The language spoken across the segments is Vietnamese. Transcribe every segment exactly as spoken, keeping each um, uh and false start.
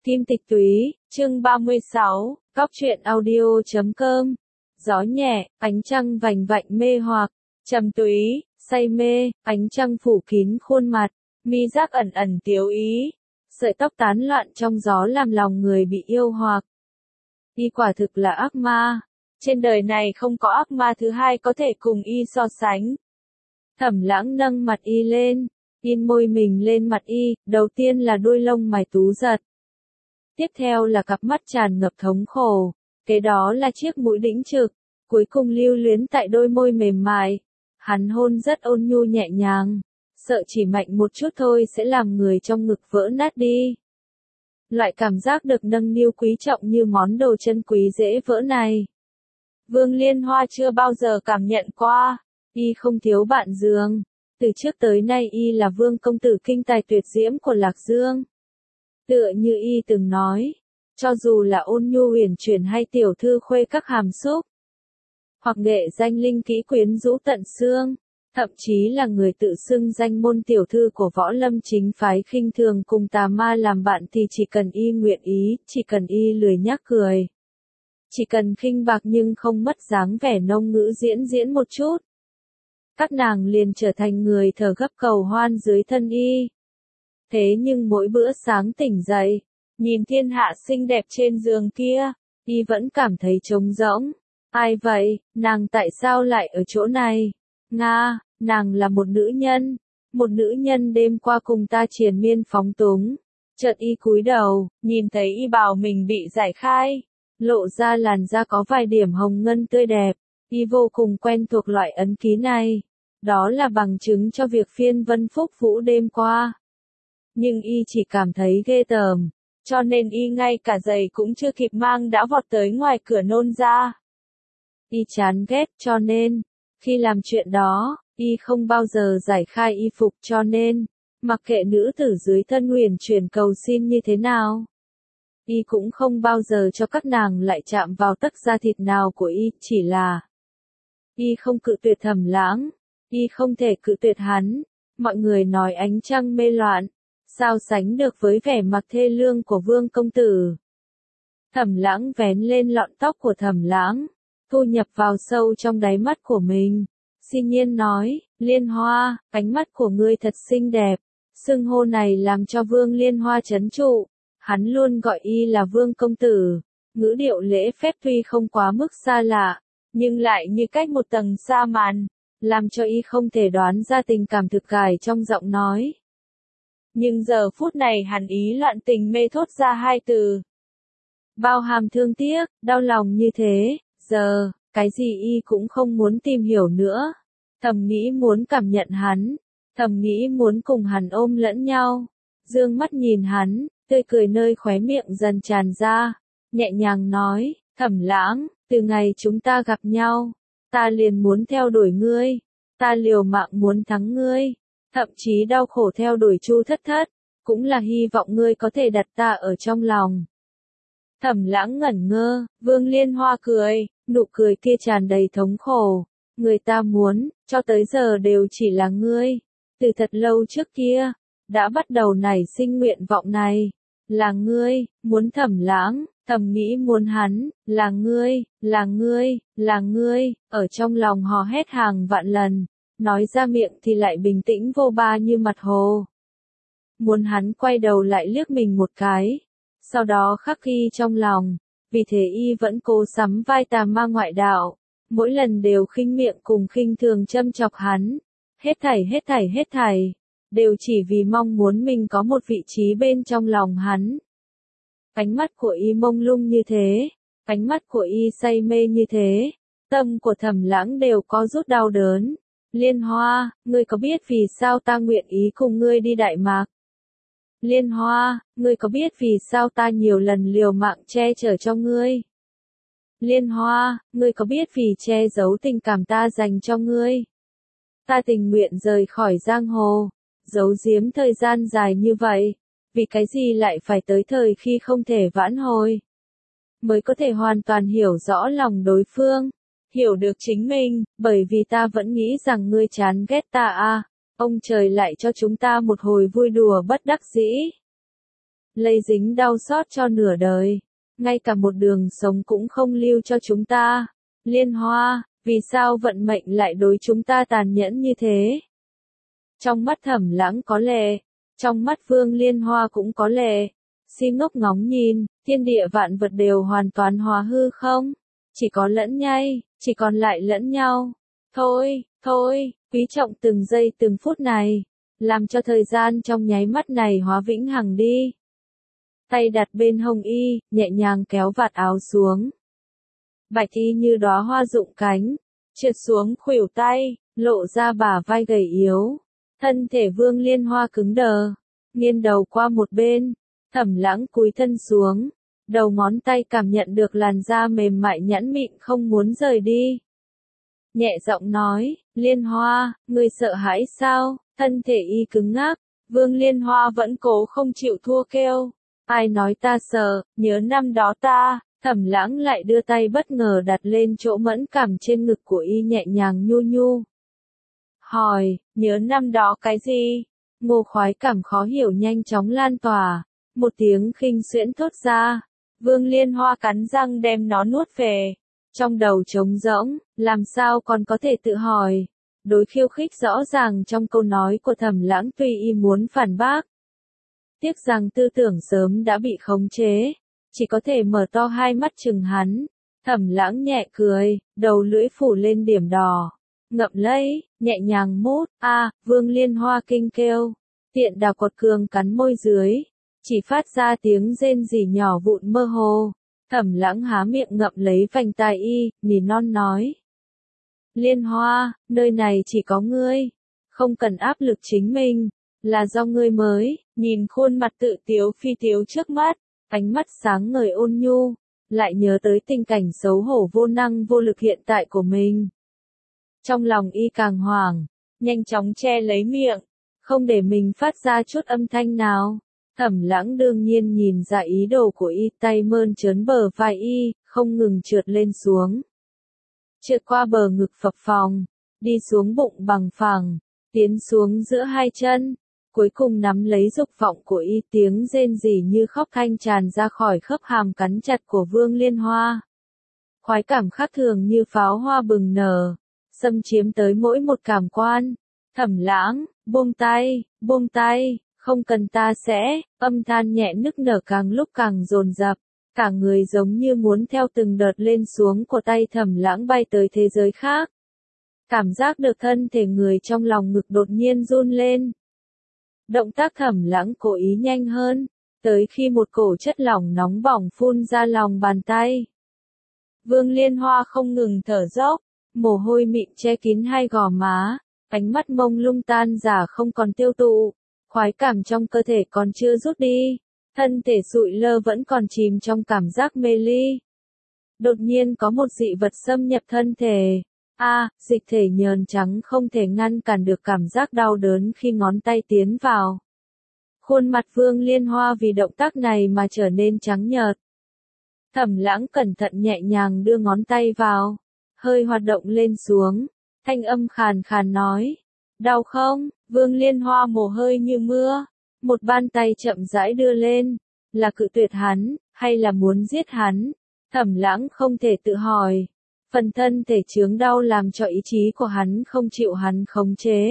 Kim Tịch Túy, chương ba mươi sáu, Cóc truyện audio chấm com. Gió nhẹ, ánh trăng vành vạnh mê hoặc, trầm túy, say mê, ánh trăng phủ kín khuôn mặt, mi giác ẩn ẩn tiếu ý, sợi tóc tán loạn trong gió làm lòng người bị yêu hoặc. Y quả thực là ác ma, trên đời này không có ác ma thứ hai có thể cùng y so sánh. Thẩm Lãng nâng mặt y lên, in môi mình lên mặt y, đầu tiên là đuôi lông mày tú giật. Tiếp theo là cặp mắt tràn ngập thống khổ, kế đó là chiếc mũi đĩnh trực, cuối cùng lưu luyến tại đôi môi mềm mại. Hắn hôn rất ôn nhu nhẹ nhàng, sợ chỉ mạnh một chút thôi sẽ làm người trong ngực vỡ nát đi. Loại cảm giác được nâng niu quý trọng như món đồ chân quý dễ vỡ này, Vương Liên Hoa chưa bao giờ cảm nhận qua. Y không thiếu bạn giường, từ trước tới nay y là vương công tử kinh tài tuyệt diễm của Lạc Dương. Tựa như y từng nói, cho dù là ôn nhu huyền chuyển hay tiểu thư khuê các hàm xúc, hoặc nghệ danh linh kỹ quyến rũ tận xương, thậm chí là người tự xưng danh môn tiểu thư của võ lâm chính phái khinh thường cùng tà ma làm bạn thì chỉ cần y nguyện ý, chỉ cần y lười nhác cười, chỉ cần khinh bạc nhưng không mất dáng vẻ nông ngữ diễn diễn một chút, các nàng liền trở thành người thở gấp cầu hoan dưới thân y. Thế nhưng mỗi bữa sáng tỉnh dậy, nhìn thiên hạ xinh đẹp trên giường kia, y vẫn cảm thấy trống rỗng. Ai vậy, nàng tại sao lại ở chỗ này? Nga, nàng là một nữ nhân, một nữ nhân đêm qua cùng ta triền miên phóng túng. Chợt y cúi đầu, nhìn thấy y bào mình bị giải khai, lộ ra làn da có vài điểm hồng ngân tươi đẹp. Y vô cùng quen thuộc loại ấn ký này, đó là bằng chứng cho việc phiên vân phúc vũ đêm qua. Nhưng y chỉ cảm thấy ghê tởm, cho nên y ngay cả giày cũng chưa kịp mang đã vọt tới ngoài cửa nôn ra. Y chán ghét cho nên, khi làm chuyện đó, y không bao giờ giải khai y phục cho nên, mặc kệ nữ tử dưới thân huyền chuyển cầu xin như thế nào, y cũng không bao giờ cho các nàng lại chạm vào tấc da thịt nào của y, chỉ là y không cự tuyệt Thẩm Lãng, y không thể cự tuyệt hắn. Mọi người nói ánh trăng mê loạn, sao sánh được với vẻ mặt thê lương của Vương công tử. Thẩm Lãng vén lên lọn tóc của Thẩm Lãng, thu nhập vào sâu trong đáy mắt của mình. Xin nhiên nói, Liên Hoa, ánh mắt của ngươi thật xinh đẹp. Xưng hô này làm cho Vương Liên Hoa chấn trụ. Hắn luôn gọi y là Vương công tử. Ngữ điệu lễ phép tuy không quá mức xa lạ, nhưng lại như cách một tầng sa màn, làm cho y không thể đoán ra tình cảm thực cài trong giọng nói. Nhưng giờ phút này hắn ý loạn tình mê thốt ra hai từ, bao hàm thương tiếc, đau lòng như thế. Giờ, cái gì y cũng không muốn tìm hiểu nữa. Thầm nghĩ muốn cảm nhận hắn, thầm nghĩ muốn cùng hắn ôm lẫn nhau. Dương mắt nhìn hắn, tươi cười nơi khóe miệng dần tràn ra, nhẹ nhàng nói, Thẩm Lãng, từ ngày chúng ta gặp nhau, ta liền muốn theo đuổi ngươi, ta liều mạng muốn thắng ngươi, thậm chí đau khổ theo đuổi Chu Thất Thất, cũng là hy vọng ngươi có thể đặt ta ở trong lòng. Thẩm Lãng ngẩn ngơ, Vương Liên Hoa cười, nụ cười kia tràn đầy thống khổ. Người ta muốn, cho tới giờ đều chỉ là ngươi. Từ thật lâu trước kia, đã bắt đầu nảy sinh nguyện vọng này. Là ngươi, muốn Thẩm Lãng, thầm nghĩ muốn hắn, là ngươi, là ngươi, là ngươi, ở trong lòng hò hét hàng vạn lần. Nói ra miệng thì lại bình tĩnh vô ba như mặt hồ. Muốn hắn quay đầu lại liếc mình một cái, sau đó khắc ghi trong lòng, vì thế y vẫn cố sắm vai tà ma ngoại đạo, mỗi lần đều khinh miệng cùng khinh thường châm chọc hắn, hết thảy hết thảy hết thảy, đều chỉ vì mong muốn mình có một vị trí bên trong lòng hắn. Ánh mắt của y mông lung như thế, ánh mắt của y say mê như thế, tâm của Thẩm Lãng đều có rút đau đớn. Liên Hoa, ngươi có biết vì sao ta nguyện ý cùng ngươi đi Đại Mạc? Liên Hoa, ngươi có biết vì sao ta nhiều lần liều mạng che chở cho ngươi? Liên Hoa, ngươi có biết vì che giấu tình cảm ta dành cho ngươi? Ta tình nguyện rời khỏi giang hồ, giấu giếm thời gian dài như vậy, vì cái gì lại phải tới thời khi không thể vãn hồi? Mới có thể hoàn toàn hiểu rõ lòng đối phương, hiểu được chính mình, bởi vì ta vẫn nghĩ rằng ngươi chán ghét ta à. Ông trời lại cho chúng ta một hồi vui đùa bất đắc dĩ. lây dính đau xót cho nửa đời. Ngay cả một đường sống cũng không lưu cho chúng ta. Liên Hoa, vì sao vận mệnh lại đối chúng ta tàn nhẫn như thế? Trong mắt Thẩm Lãng có lệ, trong mắt Vương Liên Hoa cũng có lệ. Si ngốc ngóng nhìn, thiên địa vạn vật đều hoàn toàn hòa hư không? Chỉ có lẫn nhây, chỉ còn lại lẫn nhau. Thôi, thôi, quý trọng từng giây từng phút này, làm cho thời gian trong nháy mắt này hóa vĩnh hằng đi. Tay đặt bên hông y, nhẹ nhàng kéo vạt áo xuống. Bạch y như đóa hoa rụng cánh, trượt xuống khuỷu tay, lộ ra bả vai gầy yếu. Thân thể Vương Liên Hoa cứng đờ, nghiêng đầu qua một bên, Thẩm Lãng cúi thân xuống, đầu ngón tay cảm nhận được làn da mềm mại nhẵn mịn không muốn rời đi. Nhẹ giọng nói, Liên Hoa, ngươi sợ hãi sao? Thân thể y cứng ngắc, Vương Liên Hoa vẫn cố không chịu thua kêu. Ai nói ta sợ, nhớ năm đó ta. Thẩm Lãng lại đưa tay bất ngờ đặt lên chỗ mẫn cảm trên ngực của y nhẹ nhàng nhu nhu. Hỏi, nhớ năm đó cái gì? Ngô khoái cảm khó hiểu nhanh chóng lan tỏa. Một tiếng khinh xuyễn thốt ra. Vương Liên Hoa cắn răng đem nó nuốt về. Trong đầu trống rỗng, làm sao còn có thể tự hỏi. Đối khiêu khích rõ ràng trong câu nói của Thẩm Lãng tuy y muốn phản bác. Tiếc rằng tư tưởng sớm đã bị khống chế. Chỉ có thể mở to hai mắt chừng hắn. Thẩm Lãng nhẹ cười, đầu lưỡi phủ lên điểm đỏ. Ngậm lấy, nhẹ nhàng mút, a à, Vương Liên Hoa kinh kêu. Tiện đà quật cường cắn môi dưới. Chỉ phát ra tiếng rên rỉ nhỏ vụn mơ hồ. Thẩm Lãng há miệng ngậm lấy vành tai y, nỉ non nói. Liên Hoa, nơi này chỉ có ngươi. Không cần áp lực chính mình. Là do ngươi mới, nhìn khuôn mặt tự tiếu phi tiếu trước mắt. Ánh mắt sáng ngời ôn nhu, lại nhớ tới tình cảnh xấu hổ vô năng vô lực hiện tại của mình. Trong lòng y càng hoảng, nhanh chóng che lấy miệng, không để mình phát ra chút âm thanh nào. Thẩm Lãng đương nhiên nhìn ra ý đồ của y, tay mơn trớn bờ vai y, không ngừng trượt lên xuống. Trượt qua bờ ngực phập phồng, đi xuống bụng bằng phẳng, tiến xuống giữa hai chân. Cuối cùng nắm lấy dục vọng của y, tiếng rên rỉ như khóc thanh tràn ra khỏi khớp hàm cắn chặt của Vương Liên Hoa. Khoái cảm khác thường như pháo hoa bừng nở, xâm chiếm tới mỗi một cảm quan. Thẩm Lãng, buông tay, buông tay, không cần ta sẽ, âm than nhẹ nức nở càng lúc càng dồn dập, cả người giống như muốn theo từng đợt lên xuống của tay Thẩm Lãng bay tới thế giới khác. Cảm giác được thân thể người trong lòng ngực đột nhiên run lên. Động tác Thẩm Lãng cố ý nhanh hơn, tới khi một cổ chất lỏng nóng bỏng phun ra lòng bàn tay. Vương Liên Hoa không ngừng thở dốc, mồ hôi mịn che kín hai gò má, ánh mắt mông lung tan rã không còn tiêu tụ, khoái cảm trong cơ thể còn chưa rút đi, thân thể sụi lơ vẫn còn chìm trong cảm giác mê ly. Đột nhiên có một dị vật xâm nhập thân thể. A, à, dịch thể nhờn trắng không thể ngăn cản được cảm giác đau đớn khi ngón tay tiến vào. Khuôn mặt Vương Liên Hoa vì động tác này mà trở nên trắng nhợt. Thẩm Lãng cẩn thận nhẹ nhàng đưa ngón tay vào, hơi hoạt động lên xuống, thanh âm khàn khàn nói. Đau không? Vương Liên Hoa mồ hôi như mưa, một bàn tay chậm rãi đưa lên, là cự tuyệt hắn, hay là muốn giết hắn? Thẩm Lãng không thể tự hỏi. Phần thân thể chướng đau làm cho ý chí của hắn không chịu hắn khống chế.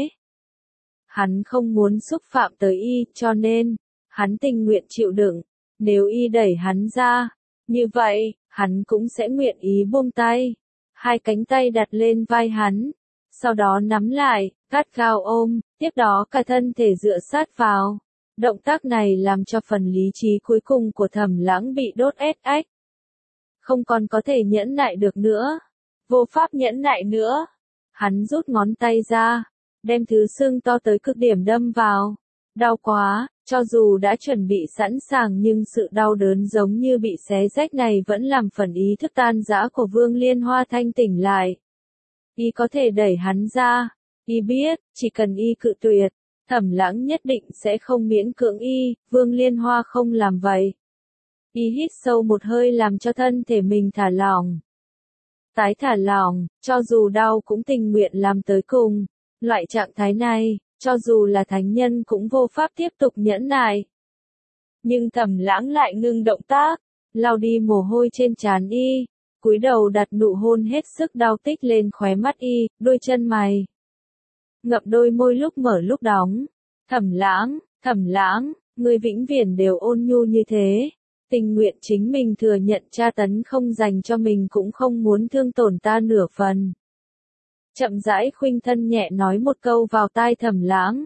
Hắn không muốn xúc phạm tới y, cho nên, hắn tình nguyện chịu đựng. Nếu y đẩy hắn ra, như vậy, hắn cũng sẽ nguyện ý buông tay. Hai cánh tay đặt lên vai hắn, sau đó nắm lại, gắt gao ôm, tiếp đó cả thân thể dựa sát vào. Động tác này làm cho phần lý trí cuối cùng của Thẩm Lãng bị đốt ét ách. Không còn có thể nhẫn nại được nữa. Vô pháp nhẫn nại nữa. Hắn rút ngón tay ra, đem thứ sưng to tới cực điểm đâm vào. Đau quá, cho dù đã chuẩn bị sẵn sàng nhưng sự đau đớn giống như bị xé rách này vẫn làm phần ý thức tan rã của Vương Liên Hoa thanh tỉnh lại. Y có thể đẩy hắn ra. Y biết, chỉ cần y cự tuyệt, Thẩm Lãng nhất định sẽ không miễn cưỡng y, Vương Liên Hoa không làm vậy. Y hít sâu một hơi làm cho thân thể mình thả lỏng. Tái thả lỏng, cho dù đau cũng tình nguyện làm tới cùng. Loại trạng thái này, cho dù là thánh nhân cũng vô pháp tiếp tục nhẫn nại. Nhưng Thẩm Lãng lại ngưng động tác, lau đi mồ hôi trên trán y, cúi đầu đặt nụ hôn hết sức đau tích lên khóe mắt y, đôi chân mày. Ngậm đôi môi lúc mở lúc đóng. Thẩm Lãng, Thẩm Lãng, ngươi vĩnh viễn đều ôn nhu như thế. Tình nguyện chính mình thừa nhận tra tấn không dành cho mình cũng không muốn thương tổn ta nửa phần. Chậm rãi khuynh thân nhẹ nói một câu vào tai Thẩm Lãng.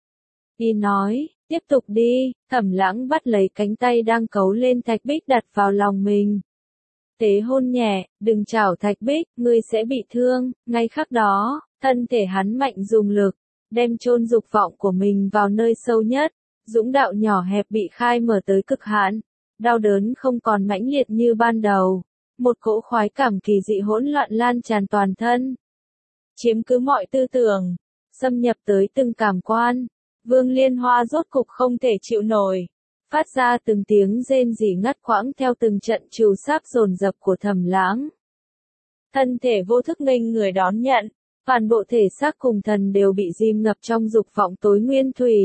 Y nói, tiếp tục đi. Thẩm Lãng bắt lấy cánh tay đang cấu lên Thạch Bích đặt vào lòng mình. Tế hôn nhẹ, đừng chảo Thạch Bích, ngươi sẽ bị thương. Ngay khắc đó, thân thể hắn mạnh dùng lực, đem chôn dục vọng của mình vào nơi sâu nhất. Dũng đạo nhỏ hẹp bị khai mở tới cực hạn. Đau đớn không còn mãnh liệt như ban đầu. Một cỗ khoái cảm kỳ dị hỗn loạn lan tràn toàn thân. Chiếm cứ mọi tư tưởng, xâm nhập tới từng cảm quan. Vương Liên Hoa rốt cục không thể chịu nổi. Phát ra từng tiếng rên rỉ ngắt quãng theo từng trận trừu sáp dồn dập của Thẩm Lãng. Thân thể vô thức nghênh người đón nhận. Toàn bộ thể xác cùng thần đều bị ghim ngập trong dục vọng tối nguyên thủy.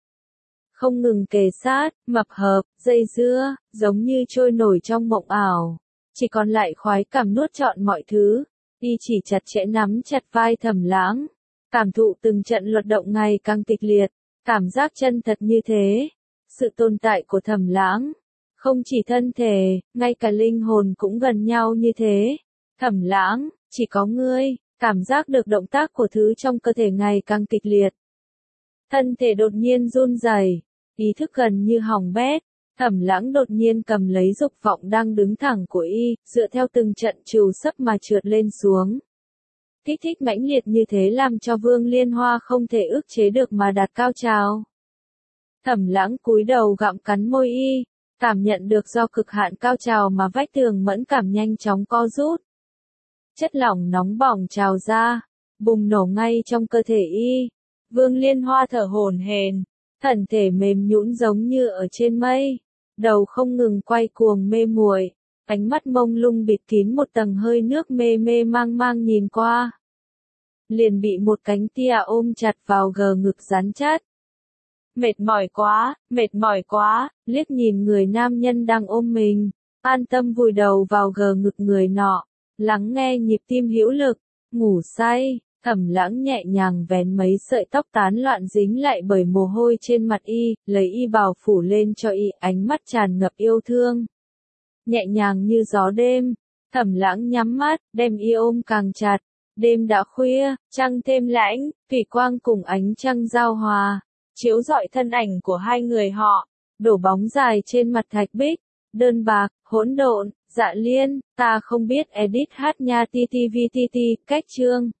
Không ngừng kề sát, mập hợp, dây dưa, giống như trôi nổi trong mộng ảo. Chỉ còn lại khoái cảm nuốt trọn mọi thứ. Y chỉ chặt chẽ nắm chặt vai Thẩm Lãng. Cảm thụ từng trận luật động ngày càng kịch liệt. Cảm giác chân thật như thế. Sự tồn tại của Thẩm Lãng. Không chỉ thân thể, ngay cả linh hồn cũng gần nhau như thế. Thẩm Lãng, chỉ có ngươi. Cảm giác được động tác của thứ trong cơ thể ngày càng kịch liệt. Thân thể đột nhiên run rẩy, ý thức gần như hỏng bét. Thẩm Lãng đột nhiên cầm lấy dục vọng đang đứng thẳng của y, dựa theo từng trận trừu sấp mà trượt lên xuống. Kích thích mãnh liệt như thế làm cho Vương Liên Hoa không thể ức chế được mà đạt cao trào. Thẩm Lãng cúi đầu gặm cắn môi y, cảm nhận được do cực hạn cao trào mà vách tường mẫn cảm nhanh chóng co rút. Chất lỏng nóng bỏng trào ra, bùng nổ ngay trong cơ thể y. Vương Liên Hoa thở hổn hển, thân thể mềm nhũn giống như ở trên mây, đầu không ngừng quay cuồng mê muội, ánh mắt mông lung bịt kín một tầng hơi nước mê mê mang mang nhìn qua. Liền bị một cánh tia ôm chặt vào gờ ngực rắn chắc. Mệt mỏi quá, mệt mỏi quá, liếc nhìn người nam nhân đang ôm mình, an tâm vùi đầu vào gờ ngực người nọ. Lắng nghe nhịp tim hữu lực, ngủ say, Thẩm Lãng nhẹ nhàng vén mấy sợi tóc tán loạn dính lại bởi mồ hôi trên mặt y, lấy y bào phủ lên cho y, ánh mắt tràn ngập yêu thương. Nhẹ nhàng như gió đêm, Thẩm Lãng nhắm mắt, đem y ôm càng chặt. Đêm đã khuya, trăng thêm lãnh, thủy quang cùng ánh trăng giao hòa, chiếu rọi thân ảnh của hai người họ, đổ bóng dài trên mặt Thạch Bích. Đơn bạc, hỗn độn, Dạ Liên, ta không biết edit hát nha ti ti vi ti ti, cách chương.